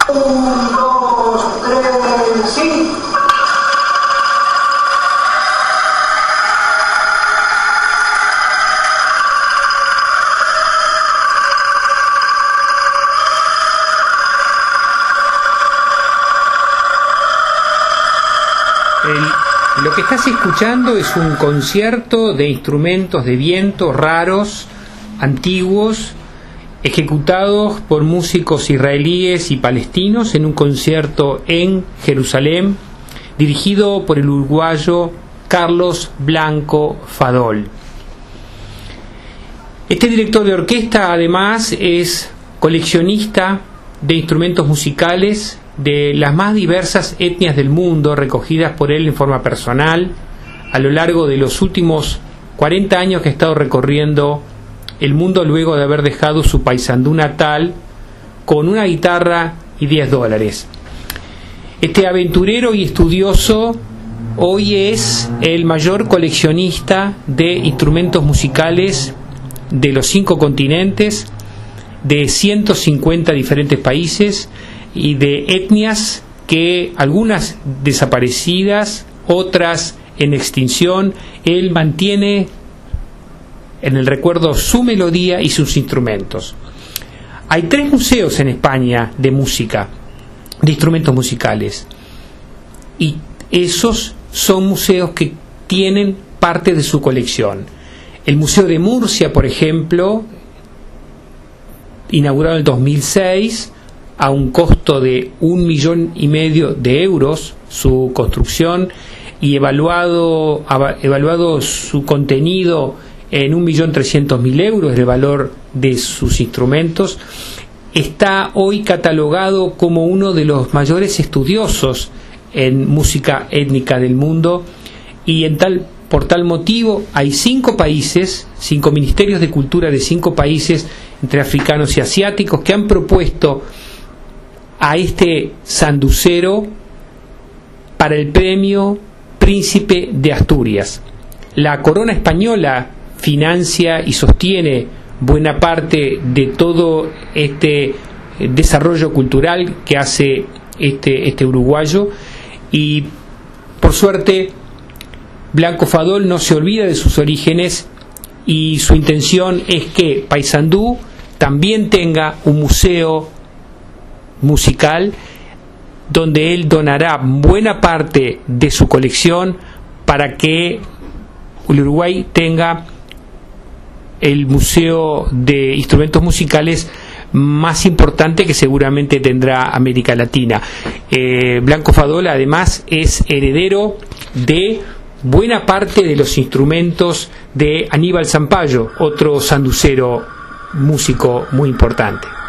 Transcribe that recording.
1, 2, 3, sí. Lo que estás escuchando es un concierto de instrumentos de viento raros, antiguos, ejecutados por músicos israelíes y palestinos en un concierto en Jerusalén, dirigido por el uruguayo Carlos Blanco Fadol. Este director de orquesta, además, es coleccionista de instrumentos musicales de las más diversas etnias del mundo, recogidas por él en forma personal a lo largo de los últimos 40 años que ha estado recorriendo el mundo luego de haber dejado su Paysandú natal con una guitarra y $10. Este aventurero y estudioso hoy es el mayor coleccionista de instrumentos musicales de los 5 continentes, de 150 diferentes países y de etnias, que algunas desaparecidas, otras en extinción. Él mantiene en el recuerdo su melodía y sus instrumentos. Hay 3 museos en España de música, de instrumentos musicales, y esos son museos que tienen parte de su colección. El Museo de Murcia, por ejemplo, inaugurado en el 2006, a un costo de 1,5 millones de euros su construcción, y evaluado su contenido en 1.300.000 euros el valor de sus instrumentos, está hoy catalogado como uno de los mayores estudiosos en música étnica del mundo, y por tal motivo hay 5 países, 5 ministerios de cultura de 5 países, entre africanos y asiáticos, que han propuesto a este sanducero para el premio Príncipe de Asturias. La corona española financia y sostiene buena parte de todo este desarrollo cultural que hace este uruguayo, y por suerte Blanco Fadol no se olvida de sus orígenes, y su intención es que Paysandú también tenga un museo musical donde él donará buena parte de su colección para que el Uruguay tenga el museo de instrumentos musicales más importante que seguramente tendrá América Latina. Blanco Fadol además es heredero de buena parte de los instrumentos de Aníbal Zampayo, otro sanducero músico muy importante.